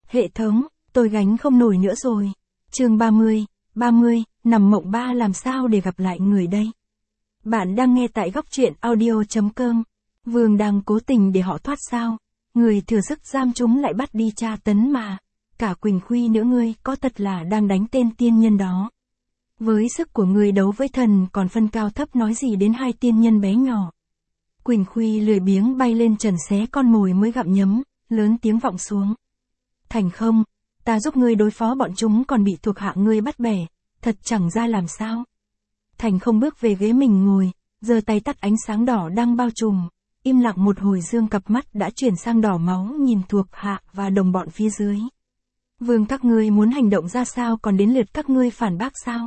Hệ thống, tôi gánh không nổi nữa rồi. Chương 30, nằm mộng ba làm sao để gặp lại người đây? Bạn đang nghe tại góc truyện audio.com. Vương đang cố tình để họ thoát sao? Người thừa sức giam chúng lại bắt đi tra tấn mà. Cả Quỳnh Khuy nữa ngươi có thật là đang đánh tên tiên nhân đó. Với sức của người đấu với thần còn phân cao thấp nói gì đến hai tiên nhân bé nhỏ. Quỳnh Khuy lười biếng bay lên trần xé con mồi mới gặm nhấm, lớn tiếng vọng xuống. Thành không, ta giúp ngươi đối phó bọn chúng còn bị thuộc hạ ngươi bắt bẻ, thật chẳng ra làm sao. Thành không bước về ghế mình ngồi, giơ tay tắt ánh sáng đỏ đang bao trùm, im lặng một hồi dương cặp mắt đã chuyển sang đỏ máu nhìn thuộc hạ và đồng bọn phía dưới. Vương các ngươi muốn hành động ra sao còn đến lượt các ngươi phản bác sao?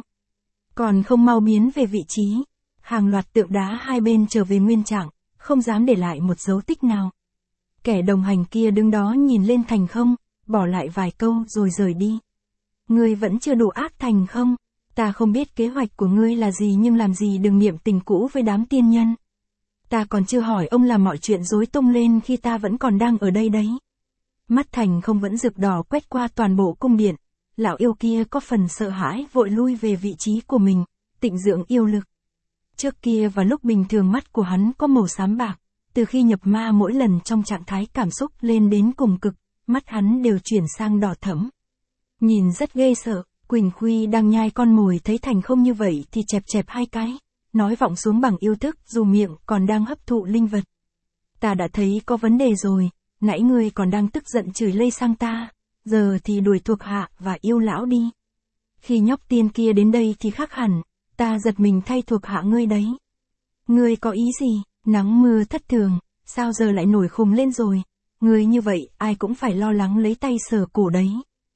Còn không mau biến về vị trí. Hàng loạt tượng đá hai bên trở về nguyên trạng, không dám để lại một dấu tích nào. Kẻ đồng hành kia đứng đó nhìn lên Thành không, bỏ lại vài câu rồi rời đi. Ngươi vẫn chưa đủ ác Thành không? Ta không biết kế hoạch của ngươi là gì nhưng làm gì đừng niệm tình cũ với đám tiên nhân. Ta còn chưa hỏi ông làm mọi chuyện rối tung lên khi ta vẫn còn đang ở đây đấy. Mắt Thành không vẫn rực đỏ quét qua toàn bộ cung điện. Lão yêu kia có phần sợ hãi vội lui về vị trí của mình, tịnh dưỡng yêu lực. Trước kia và lúc bình thường mắt của hắn có màu xám bạc, từ khi nhập ma mỗi lần trong trạng thái cảm xúc lên đến cùng cực, mắt hắn đều chuyển sang đỏ thẫm. Nhìn rất ghê sợ, Quỳnh Khuy đang nhai con mồi thấy Thành không như vậy thì chẹp chẹp hai cái, nói vọng xuống bằng yêu thức dù miệng còn đang hấp thụ linh vật. Ta đã thấy có vấn đề rồi, nãy ngươi còn đang tức giận chửi lây sang ta, giờ thì đuổi thuộc hạ và yêu lão đi. Khi nhóc tiên kia đến đây thì khác hẳn, ta giật mình thay thuộc hạ ngươi đấy. Ngươi có ý gì, nắng mưa thất thường, sao giờ lại nổi khùng lên rồi, ngươi như vậy ai cũng phải lo lắng lấy tay sờ cổ đấy.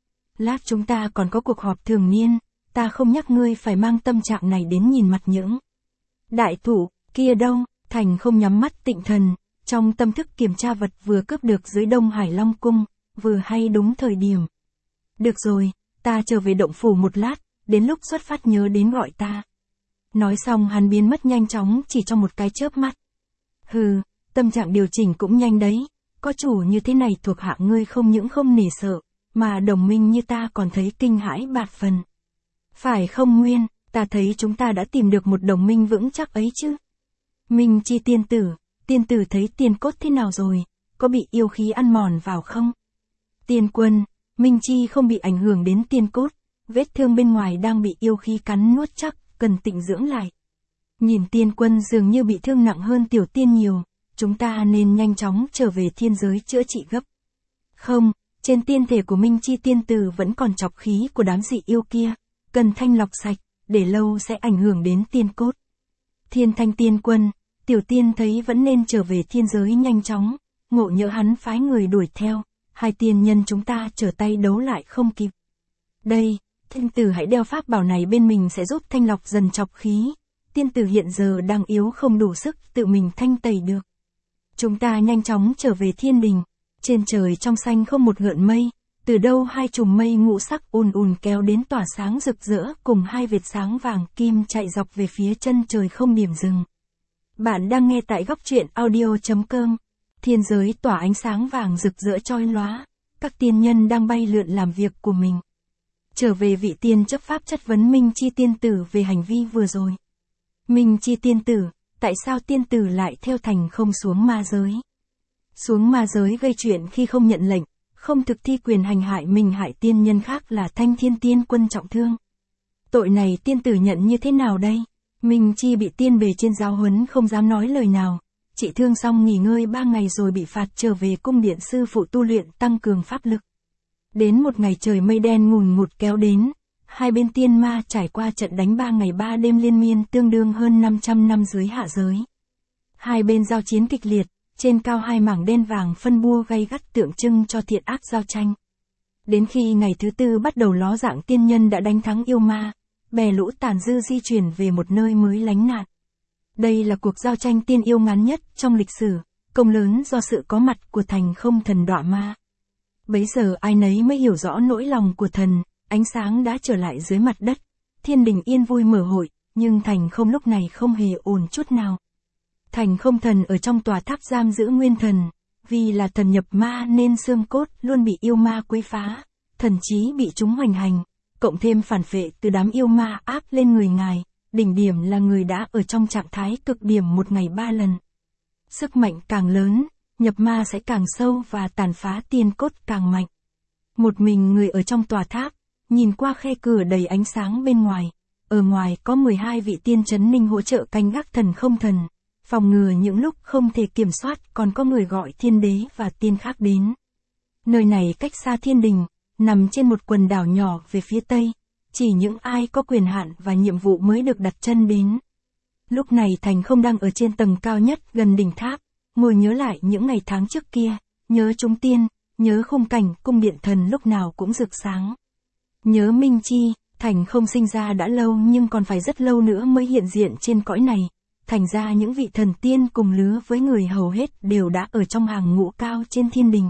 Lát chúng ta còn có cuộc họp thường niên, ta không nhắc ngươi phải mang tâm trạng này đến nhìn mặt những đại thủ kia đâu. Thành không nhắm mắt tịnh thần, trong tâm thức kiểm tra vật vừa cướp được dưới Đông Hải Long Cung, vừa hay đúng thời điểm. Được rồi, ta trở về động phủ một lát, đến lúc xuất phát nhớ đến gọi ta. Nói xong hắn biến mất nhanh chóng chỉ trong một cái chớp mắt. Hừ, tâm trạng điều chỉnh cũng nhanh đấy, có chủ như thế này thuộc hạ ngươi không những không nể sợ, mà đồng minh như ta còn thấy kinh hãi bạt phần. Phải không Nguyên, ta thấy chúng ta đã tìm được một đồng minh vững chắc ấy chứ. Minh Chi tiên tử thấy tiên cốt thế nào rồi, có bị yêu khí ăn mòn vào không? Tiên quân, Minh Chi không bị ảnh hưởng đến tiên cốt, vết thương bên ngoài đang bị yêu khí cắn nuốt chắc, cần tịnh dưỡng lại. Nhìn tiên quân dường như bị thương nặng hơn tiểu tiên nhiều, chúng ta nên nhanh chóng trở về thiên giới chữa trị gấp. Không, trên tiên thể của Minh Chi tiên tử vẫn còn chọc khí của đám dị yêu kia, cần thanh lọc sạch, để lâu sẽ ảnh hưởng đến tiên cốt. Thiên Thanh tiên quân, tiểu tiên thấy vẫn nên trở về thiên giới nhanh chóng, ngộ nhỡ hắn phái người đuổi theo, hai tiên nhân chúng ta trở tay đấu lại không kịp. Đây, tiên tử hãy đeo pháp bảo này bên mình sẽ giúp thanh lọc dần chọc khí, tiên tử hiện giờ đang yếu không đủ sức tự mình thanh tẩy được. Chúng ta nhanh chóng trở về thiên đình, trên trời trong xanh không một gợn mây, từ đâu hai chùm mây ngũ sắc ùn ùn kéo đến tỏa sáng rực rỡ cùng hai vệt sáng vàng kim chạy dọc về phía chân trời không điểm dừng. Bạn đang nghe tại góc truyện audio.com. Thiên giới tỏa ánh sáng vàng rực rỡ chói lóa, các tiên nhân đang bay lượn làm việc của mình. Trở về vị tiên chấp pháp chất vấn Minh Chi tiên tử về hành vi vừa rồi. Minh Chi tiên tử, tại sao tiên tử lại theo Thành không xuống ma giới? Xuống ma giới gây chuyện khi không nhận lệnh, không thực thi quyền hành hại mình hại tiên nhân khác là Thanh Thiên tiên quân trọng thương. Tội này tiên tử nhận như thế nào đây? Minh Chi bị tiên bề trên giáo huấn không dám nói lời nào. Chị thương xong nghỉ ngơi 3 ngày rồi bị phạt trở về cung điện sư phụ tu luyện tăng cường pháp lực. Đến một ngày trời mây đen ngùn ngụt kéo đến, hai bên tiên ma trải qua trận đánh 3 ngày 3 đêm liên miên tương đương hơn 500 năm dưới hạ giới. Hai bên giao chiến kịch liệt, trên cao hai mảng đen vàng phân bua gay gắt tượng trưng cho thiện ác giao tranh. Đến khi ngày thứ tư bắt đầu ló dạng tiên nhân đã đánh thắng yêu ma, bè lũ tàn dư di chuyển về một nơi mới lánh nạn. Đây là cuộc giao tranh tiên yêu ngắn nhất trong lịch sử, công lớn do sự có mặt của Thành không thần đọa ma. Bấy giờ ai nấy mới hiểu rõ nỗi lòng của thần, ánh sáng đã trở lại dưới mặt đất, thiên đình yên vui mở hội, nhưng Thành không lúc này không hề ổn chút nào. Thành không thần ở trong tòa tháp giam giữ nguyên thần, Vì là thần nhập ma nên xương cốt luôn bị yêu ma quấy phá, thần trí bị chúng hoành hành, cộng thêm phản phệ từ đám yêu ma áp lên người ngài, đỉnh điểm là người đã ở trong trạng thái cực điểm một ngày 3 lần. Sức mạnh càng lớn, nhập ma sẽ càng sâu và tàn phá tiên cốt càng mạnh. Một mình người ở trong tòa tháp, nhìn qua khe cửa đầy ánh sáng bên ngoài, ở ngoài có 12 vị tiên trấn ninh hỗ trợ canh gác thần không thần, phòng ngừa những lúc không thể kiểm soát còn có người gọi thiên đế và tiên khác đến. Nơi này cách xa thiên đình, nằm trên một quần đảo nhỏ về phía tây, chỉ những ai có quyền hạn và nhiệm vụ mới được đặt chân đến. Lúc này Thành Không đang ở trên tầng cao nhất gần đỉnh tháp, ngồi nhớ lại những ngày tháng trước kia, nhớ chúng tiên, nhớ khung cảnh cung điện thần lúc nào cũng rực sáng. Nhớ Minh Chi, Thành Không sinh ra đã lâu nhưng còn phải rất lâu nữa mới hiện diện trên cõi này, thành ra những vị thần tiên cùng lứa với người hầu hết đều đã ở trong hàng ngũ cao trên thiên đình.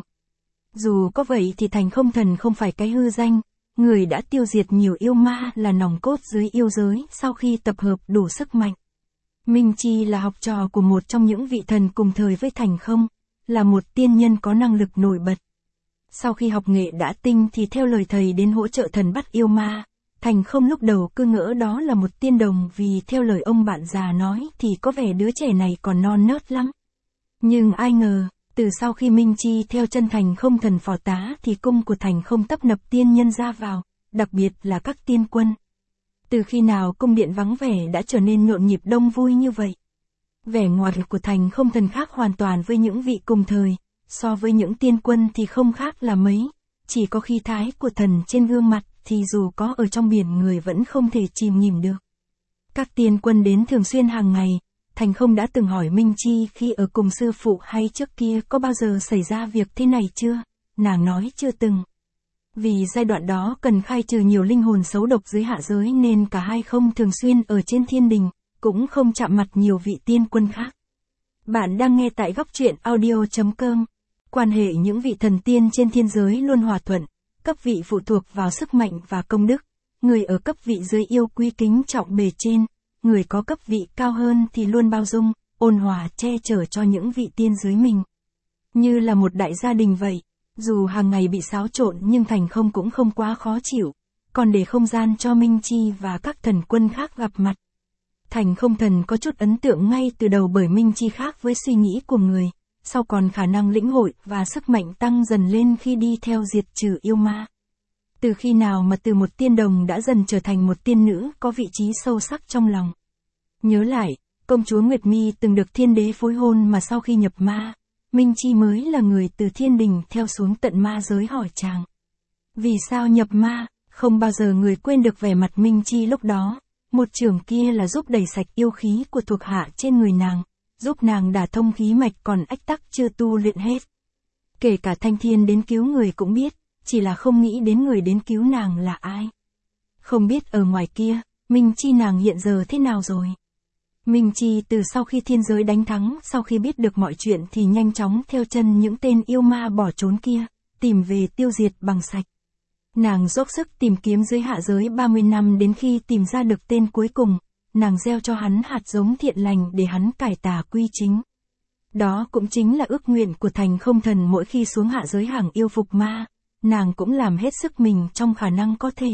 Dù có vậy thì Thành Không thần không phải cái hư danh, người đã tiêu diệt nhiều yêu ma là nòng cốt dưới yêu giới sau khi tập hợp đủ sức mạnh. Minh Chi là học trò của một trong những vị thần cùng thời với Thành Không, là một tiên nhân có năng lực nổi bật. Sau khi học nghệ đã tinh thì theo lời thầy đến hỗ trợ thần bắt yêu ma. Thành Không lúc đầu cứ ngỡ đó là một tiên đồng vì theo lời ông bạn già nói thì có vẻ đứa trẻ này còn non nớt lắm. Nhưng ai ngờ, từ sau khi Minh Chi theo chân Thành Không thần phò tá thì cung của Thành Không tấp nập tiên nhân ra vào, đặc biệt là các tiên quân. Từ khi nào cung điện vắng vẻ đã trở nên nhộn nhịp đông vui như vậy. Vẻ ngoài của Thành Không thần khác hoàn toàn với những vị cùng thời, so với những tiên quân thì không khác là mấy, chỉ có khí thái của thần trên gương mặt thì dù có ở trong biển người vẫn không thể chìm nghỉm được. Các tiên quân đến thường xuyên hàng ngày, Thành Không đã từng hỏi Minh Chi khi ở cùng sư phụ hay trước kia có bao giờ xảy ra việc thế này chưa, nàng nói chưa từng. Vì giai đoạn đó cần khai trừ nhiều linh hồn xấu độc dưới hạ giới nên cả hai không thường xuyên ở trên thiên đình, cũng không chạm mặt nhiều vị tiên quân khác. Bạn đang nghe tại góc truyện audio.com. Quan hệ những vị thần tiên trên thiên giới luôn hòa thuận, cấp vị phụ thuộc vào sức mạnh và công đức, người ở cấp vị dưới yêu quý kính trọng bề trên, người có cấp vị cao hơn thì luôn bao dung, ôn hòa che chở cho những vị tiên dưới mình. Như là một đại gia đình vậy, dù hàng ngày bị xáo trộn nhưng Thành Không cũng không quá khó chịu, còn để không gian cho Minh Chi và các thần quân khác gặp mặt. Thành Không thần có chút ấn tượng ngay từ đầu bởi Minh Chi khác với suy nghĩ của người, sau còn khả năng lĩnh hội và sức mạnh tăng dần lên khi đi theo diệt trừ yêu ma. Từ khi nào mà từ một tiên đồng đã dần trở thành một tiên nữ có vị trí sâu sắc trong lòng. Nhớ lại, công chúa Nguyệt Mi từng được thiên đế phối hôn mà sau khi nhập ma, Minh Chi mới là người từ thiên đình theo xuống tận ma giới hỏi chàng. Vì sao nhập ma, không bao giờ người quên được vẻ mặt Minh Chi lúc đó, một chưởng kia là giúp đẩy sạch yêu khí của thuộc hạ trên người nàng, giúp nàng đả thông khí mạch còn ách tắc chưa tu luyện hết. Kể cả Thanh Thiên đến cứu người cũng biết, chỉ là không nghĩ đến người đến cứu nàng là ai. Không biết ở ngoài kia, Minh Chi nàng hiện giờ thế nào rồi. Minh Chi từ sau khi thiên giới đánh thắng, sau khi biết được mọi chuyện thì nhanh chóng theo chân những tên yêu ma bỏ trốn kia, tìm về tiêu diệt bằng sạch. Nàng dốc sức tìm kiếm dưới hạ giới 30 năm đến khi tìm ra được tên cuối cùng, nàng gieo cho hắn hạt giống thiện lành để hắn cải tà quy chính. Đó cũng chính là ước nguyện của Thành Không thần mỗi khi xuống hạ giới hàng yêu phục ma, nàng cũng làm hết sức mình trong khả năng có thể.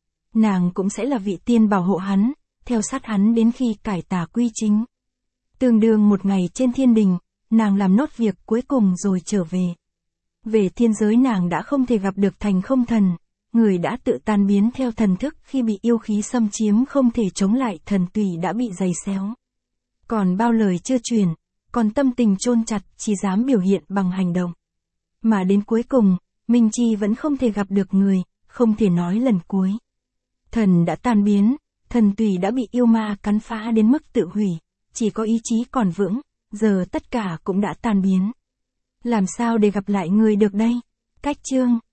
Nàng cũng sẽ là vị tiên bảo hộ hắn, theo sát hắn đến khi cải tà quy chính. Tương đương một ngày trên thiên đình, nàng làm nốt việc cuối cùng rồi trở về. Về thiên giới nàng đã không thể gặp được Thành Không thần, người đã tự tan biến theo thần thức khi bị yêu khí xâm chiếm không thể chống lại thần tùy đã bị giày xéo. Còn bao lời chưa truyền, còn tâm tình chôn chặt chỉ dám biểu hiện bằng hành động. Mà đến cuối cùng, Minh Chi vẫn không thể gặp được người, không thể nói lần cuối. Thần đã tan biến, thần tùy đã bị yêu ma cắn phá đến mức tự hủy, chỉ có ý chí còn vững, giờ tất cả cũng đã tan biến. Làm sao để gặp lại người được đây? Cách chương